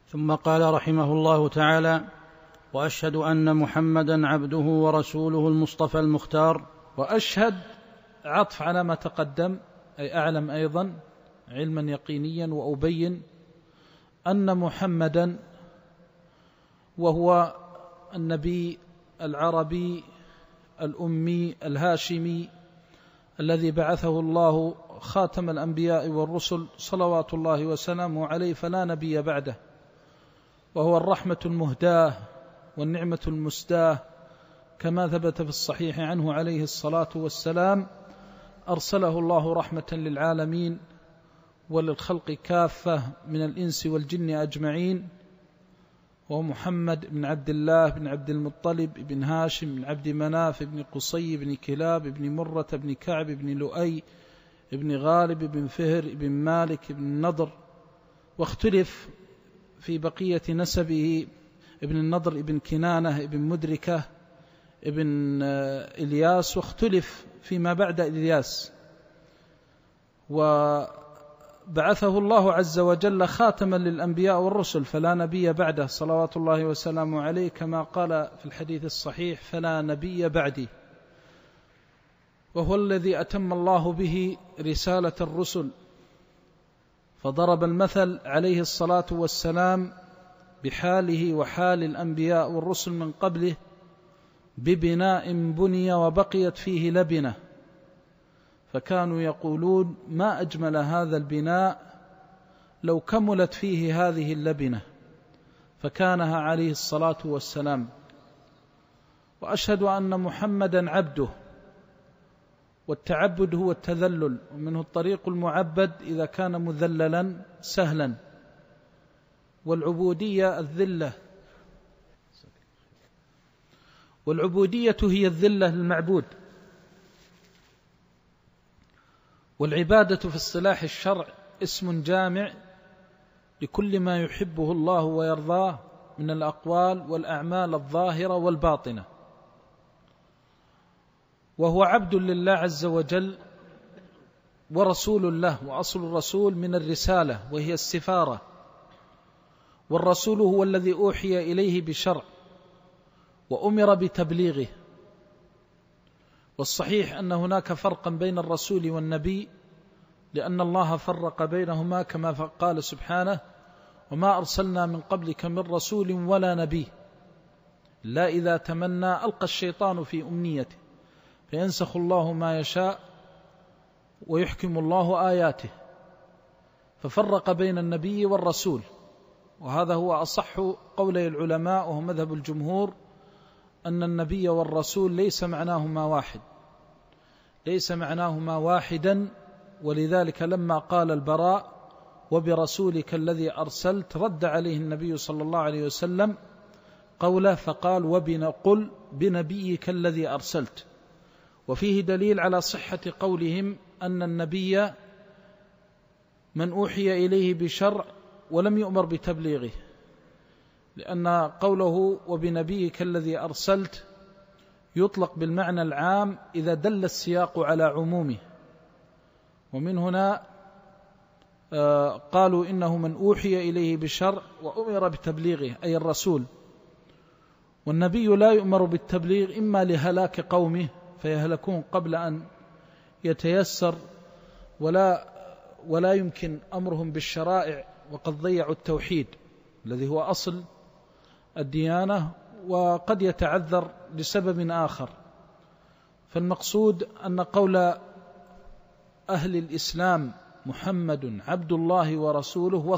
ثم قال رحمه الله تعالى: وأشهد أن محمدا عبده ورسوله المصطفى المختار. وأشهد عطف على ما تقدم، أي أعلم أيضا علما يقينيا، وأبين أن محمدا وهو النبي العربي الأمي الهاشمي الذي بعثه الله خاتم الأنبياء والرسل صلوات الله وسلامه عليه، فلا نبي بعده، وهو الرحمة المهداة والنعمة المسداة، كما ثبت في الصحيح عنه عليه الصلاة والسلام: أرسله الله رحمة للعالمين وللخلق كافة من الإنس والجن أجمعين. وهو محمد بن عبد الله بن عبد المطلب بن هاشم بن عبد مناف بن قصي بن كلاب بن مرة بن كعب بن لؤي بن غالب بن فهر بن مالك بن نضر. واختلف في بقية نسبه: ابن النضر ابن كنانة ابن مدركة ابن إلياس، واختلف فيما بعد إلياس. وبعثه الله عز وجل خاتما للأنبياء والرسل، فلا نبي بعده صلوات الله وسلامه عليه، كما قال في الحديث الصحيح: فلا نبي بعدي. وهو الذي أتم الله به رسالة الرسل، فضرب المثل عليه الصلاة والسلام بحاله وحال الأنبياء والرسل من قبله ببناء بني وبقيت فيه لبنة، فكانوا يقولون: ما أجمل هذا البناء لو كملت فيه هذه اللبنة، فكانها عليه الصلاة والسلام. وأشهد أن محمدا عبده، والتعبد هو التذلل، ومنه الطريق المعبد إذا كان مذللا سهلا، والعبودية الذلة، والعبودية هي الذلة للمعبود. والعبادة في اصطلاح الشرع اسم جامع لكل ما يحبه الله ويرضاه من الأقوال والأعمال الظاهرة والباطنة. وهو عبد لله عز وجل ورسول له، وأصل الرسول من الرسالة وهي السفارة، والرسول هو الذي أوحي إليه بشرع وأمر بتبليغه. والصحيح أن هناك فرقا بين الرسول والنبي، لأن الله فرق بينهما كما قال سبحانه: وما أرسلنا من قبلك من رسول ولا نبي لا إذا تمنى ألقى الشيطان في أمنيته فينسخ الله ما يشاء ويحكم الله آياته. ففرق بين النبي والرسول، وهذا هو أصح قولي العلماء، وهو مذهب الجمهور، أن النبي والرسول ليس معناهما واحدا. ولذلك لما قال البراء: وبرسولك الذي أرسلت، رد عليه النبي صلى الله عليه وسلم قوله فقال: قل بنبيك الذي أرسلت. وفيه دليل على صحة قولهم أن النبي من أوحي إليه بشرع ولم يؤمر بتبليغه، لأن قوله وبنبيك الذي أرسلت يطلق بالمعنى العام إذا دل السياق على عمومه. ومن هنا قالوا إنه من أوحي إليه بشرع وأمر بتبليغه، أي الرسول. والنبي لا يؤمر بالتبليغ إما لهلاك قومه فيهلكون قبل أن يتيسر، ولا يمكن أمرهم بالشرائع وقد ضيعوا التوحيد الذي هو أصل الديانة، وقد يتعذر لسبب آخر. فالمقصود أن قول أهل الإسلام محمد عبد الله ورسوله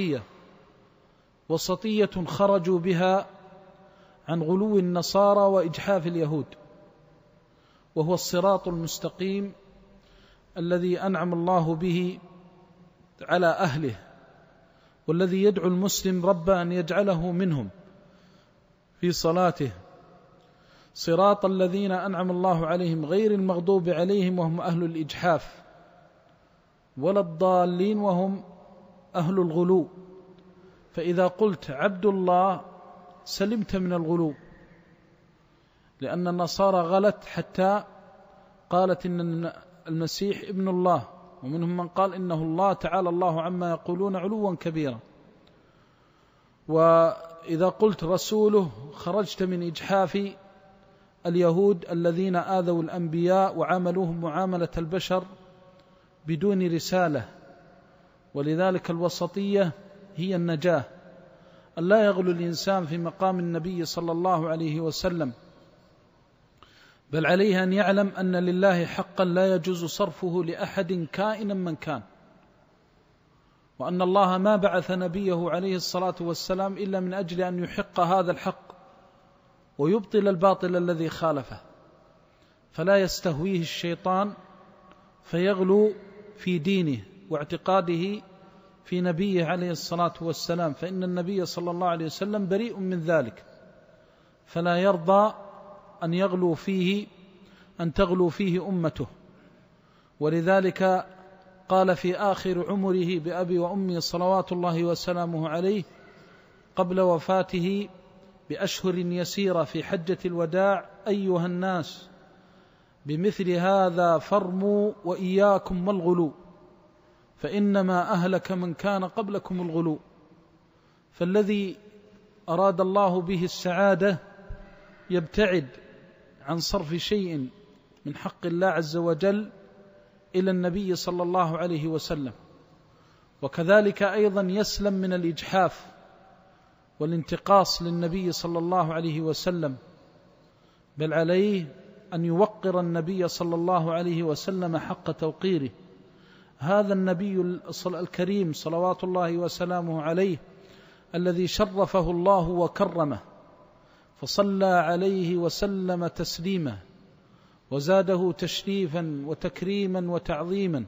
وسطية خرجوا بها عن غلو النصارى وإجحاف اليهود، وهو الصراط المستقيم الذي أنعم الله به على أهله، والذي يدعو المسلم رب أن يجعله منهم في صلاته: صراط الذين أنعم الله عليهم غير المغضوب عليهم وهم أهل الإجحاف، ولا الضالين وهم أهل الغلو. فإذا قلت عبد الله سلمت من الغلو، لأن النصارى غلت حتى قالت إن المسيح ابن الله، ومنهم من قال إنه الله تعالى الله عما يقولون علوا كبيرا. وإذا قلت رسوله خرجت من إجحاف اليهود الذين آذوا الأنبياء وعاملوهم معاملة البشر بدون رسالة. ولذلك الوسطية هي النجاة، أن لا يغلو الإنسان في مقام النبي صلى الله عليه وسلم، بل عليه أن يعلم أن لله حقا لا يجوز صرفه لأحد كائنا من كان، وأن الله ما بعث نبيه عليه الصلاة والسلام إلا من أجل أن يحق هذا الحق ويبطل الباطل الذي خالفه، فلا يستهويه الشيطان فيغلو في دينه واعتقاده في نبيه عليه الصلاة والسلام، فإن النبي صلى الله عليه وسلم بريء من ذلك، فلا يرضى أن يغلو فيه، أن تغلو فيه أمته. ولذلك قال في آخر عمره بأبي وأمي صلوات الله وسلامه عليه قبل وفاته بأشهر يسيرة في حجة الوداع: أيها الناس، بمثل هذا فارموا وإياكم والغلو، فإنما أهلك من كان قبلكم الغلو. فالذي أراد الله به السعادة يبتعد عن صرف شيء من حق الله عز وجل إلى النبي صلى الله عليه وسلم، وكذلك أيضا يسلم من الإجحاف والانتقاص للنبي صلى الله عليه وسلم، بل عليه أن يوقر النبي صلى الله عليه وسلم حق توقيره. هذا النبي الكريم صلوات الله وسلامه عليه الذي شرفه الله وكرمه، فصلى عليه وسلم تسليما وزاده تشريفا وتكريما وتعظيما،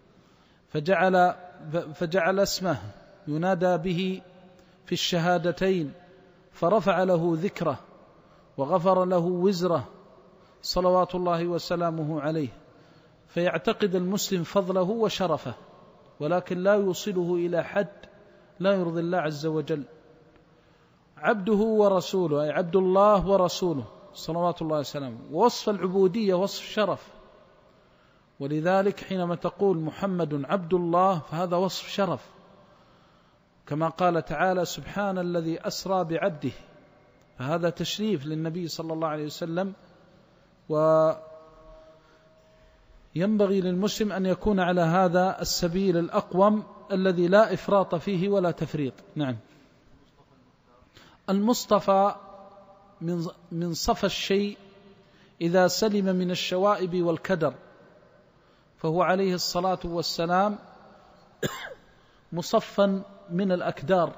فجعل اسمه ينادى به في الشهادتين، فرفع له ذكره وغفر له وزره صلوات الله وسلامه عليه. فيعتقد المسلم فضله وشرفه، ولكن لا يوصله إلى حد لا يرضي الله عز وجل. عبده ورسوله، أي عبد الله ورسوله صلوات الله وسلامه. ووصف العبودية وصف شرف، ولذلك حينما تقول محمد عبد الله فهذا وصف شرف، كما قال تعالى: سبحان الذي أسرى بعبده، فهذا تشريف للنبي صلى الله عليه وسلم. وينبغي للمسلم أن يكون على هذا السبيل الأقوم الذي لا إفراط فيه ولا تفريط. نعم. المصطفى من صفى الشيء إذا سلم من الشوائب والكدر، فهو عليه الصلاة والسلام مصفا من الأكدار،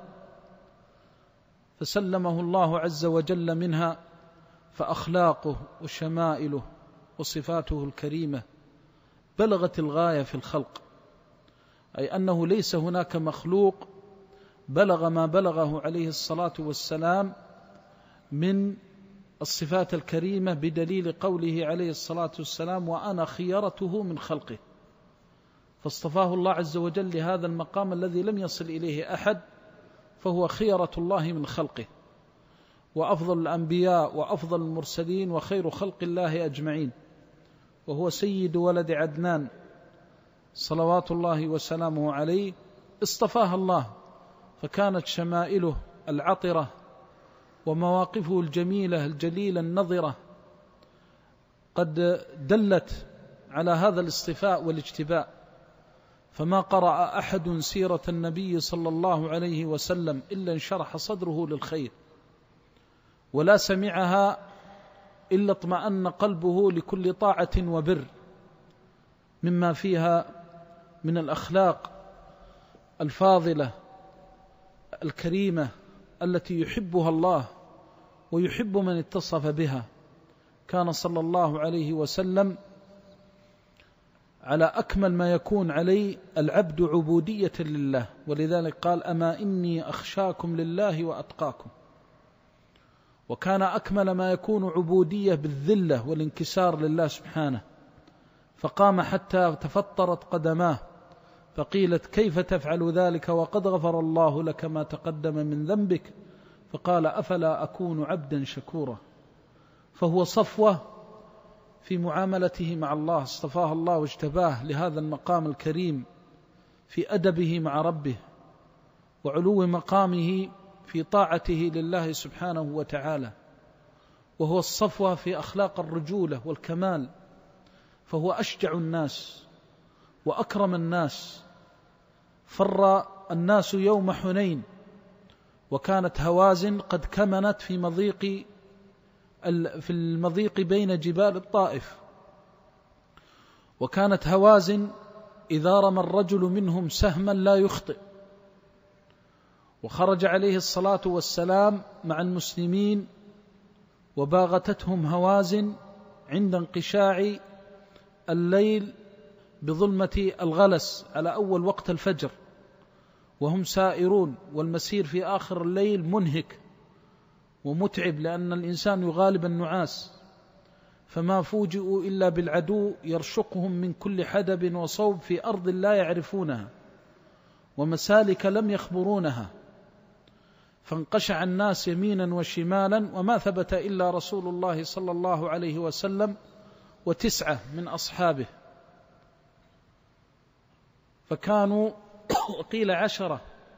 فسلمه الله عز وجل منها، فأخلاقه وشمائله وصفاته الكريمة بلغت الغاية في الخلق، أي أنه ليس هناك مخلوق بلغ ما بلغه عليه الصلاة والسلام من الصفات الكريمة، بدليل قوله عليه الصلاة والسلام: وأنا خيرته من خلقه. فاصطفاه الله عز وجل لهذا المقام الذي لم يصل إليه أحد، فهو خيرة الله من خلقه، وأفضل الأنبياء وأفضل المرسلين وخير خلق الله أجمعين، وهو سيد ولد عدنان صلوات الله وسلامه عليه. اصطفاه الله، فكانت شمائله العطرة ومواقفه الجميلة الجليلة النظرة قد دلت على هذا الاصطفاء والاجتباء، فما قرأ أحد سيرة النبي صلى الله عليه وسلم إلا انشرح صدره للخير، ولا سمعها إلا اطمأن قلبه لكل طاعة وبر، مما فيها من الأخلاق الفاضلة الكريمة التي يحبها الله ويحب من اتصف بها. كان صلى الله عليه وسلم على أكمل ما يكون عليه العبد عبودية لله، ولذلك قال: أما إني أخشاكم لله وأتقاكم. وكان أكمل ما يكون عبودية بالذلة والانكسار لله سبحانه، فقام حتى تفطرت قدماه، فقيلت: كيف تفعل ذلك وقد غفر الله لك ما تقدم من ذنبك؟ فقال: أفلا أكون عبدا شكورا. فهو صفوة في معاملته مع الله، اصطفاه الله واجتباه لهذا المقام الكريم في أدبه مع ربه وعلو مقامه في طاعته لله سبحانه وتعالى، وهو الصفوة في أخلاق الرجولة والكمال، فهو أشجع الناس وأكرم الناس. فر الناس يوم حنين وكانت هوازن قد كمنت في المضيق بين جبال الطائف، وكانت هوازن إذا رمى الرجل منهم سهما لا يخطئ. وخرج عليه الصلاة والسلام مع المسلمين وباغتتهم هوازن عند انقشاع الليل بظلمة الغلس على أول وقت الفجر، وهم سائرون، والمسير في آخر الليل منهك ومتعب لأن الإنسان يغالب النعاس، فما فوجئوا إلا بالعدو يرشقهم من كل حدب وصوب في أرض لا يعرفونها ومسالك لم يخبرونها، فانقشع الناس يمينا وشمالا، وما ثبت إلا رسول الله صلى الله عليه وسلم و9 من أصحابه، فكانوا قيل 10.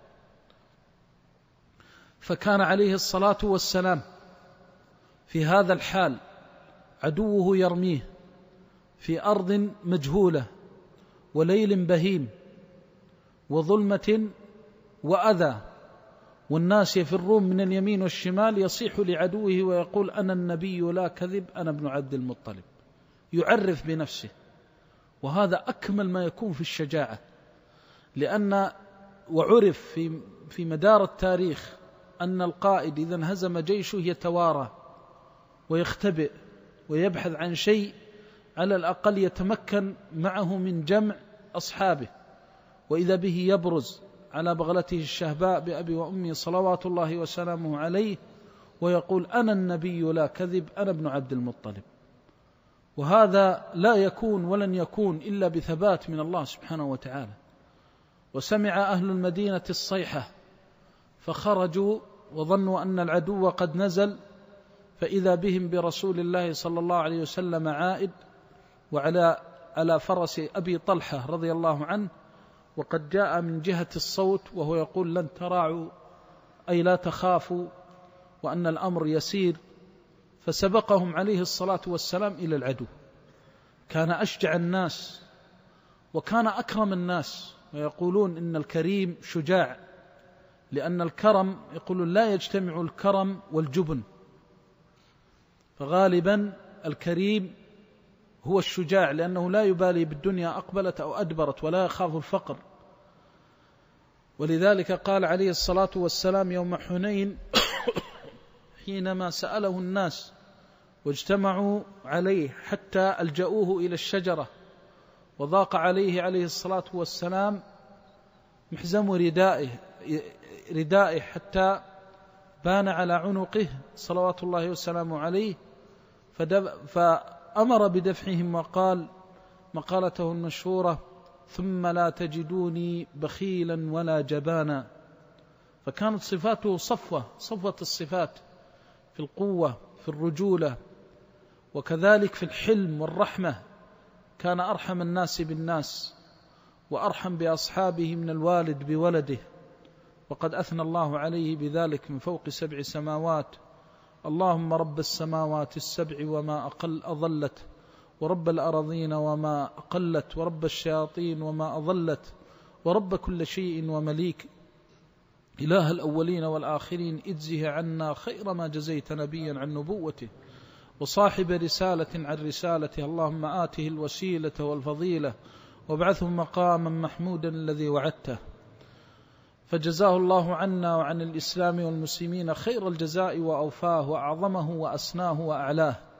فكان عليه الصلاة والسلام في هذا الحال عدوه يرميه في أرض مجهولة وليل بهيم وظلمة وأذى، والناس يفرون من اليمين والشمال، يصيح لعدوه ويقول: أنا النبي لا كذب، أنا ابن عبد المطلب، يعرف بنفسه. وهذا أكمل ما يكون في الشجاعة، لأن وعرف في مدار التاريخ أن القائد إذا انهزم جيشه يتوارى ويختبئ ويبحث عن شيء على الأقل يتمكن معه من جمع أصحابه، وإذا به يبرز على بغلته الشهباء بأبي وأمي صلوات الله وسلامه عليه ويقول: أنا النبي لا كذب، أنا ابن عبد المطلب. وهذا لا يكون ولن يكون إلا بثبات من الله سبحانه وتعالى. وسمع أهل المدينة الصيحة فخرجوا وظنوا أن العدو قد نزل، فإذا بهم برسول الله صلى الله عليه وسلم عائد وعلى فرس أبي طلحة رضي الله عنه، وقد جاء من جهة الصوت وهو يقول: لن تراعوا، أي لا تخافوا، وأن الأمر يسير. فسبقهم عليه الصلاة والسلام إلى العدو. كان أشجع الناس وكان أكرم الناس، ويقولون إن الكريم شجاع، لأن الكرم يقولون لا يجتمع الكرم والجبن، فغالبا الكريم هو الشجاع، لأنه لا يبالي بالدنيا أقبلت أو أدبرت ولا يخاف الفقر. ولذلك قال عليه الصلاة والسلام يوم حنين حينما سأله الناس واجتمعوا عليه حتى ألجأوه إلى الشجرة، وضاق عليه الصلاة والسلام محزم ردائه حتى بان على عنقه صلوات الله وسلامه عليه، فأمر بدفعهم وقال مقالته المشهورة: ثم لا تجدوني بخيلا ولا جبانا. فكانت صفاته صفوة الصفات في القوة، في الرجولة، وكذلك في الحلم والرحمة. كان أرحم الناس بالناس وأرحم بأصحابه من الوالد بولده، وقد أثنى الله عليه بذلك من فوق 7 سماوات: اللهم رب السماوات السبع وما أضلت، ورب الأراضين وما أقلت، ورب الشياطين وما أضلت، ورب كل شيء ومليك، إله الأولين والآخرين، اجزه عنا خير ما جزيت نبيا عن نبوته، وصاحب رسالة عن رسالته، اللهم آته الوسيلة والفضيلة وابعثه مقاما محمودا الذي وعدته. فجزاه الله عنا وعن الإسلام والمسلمين خير الجزاء وأوفاه وأعظمه وأسناه وأعلاه.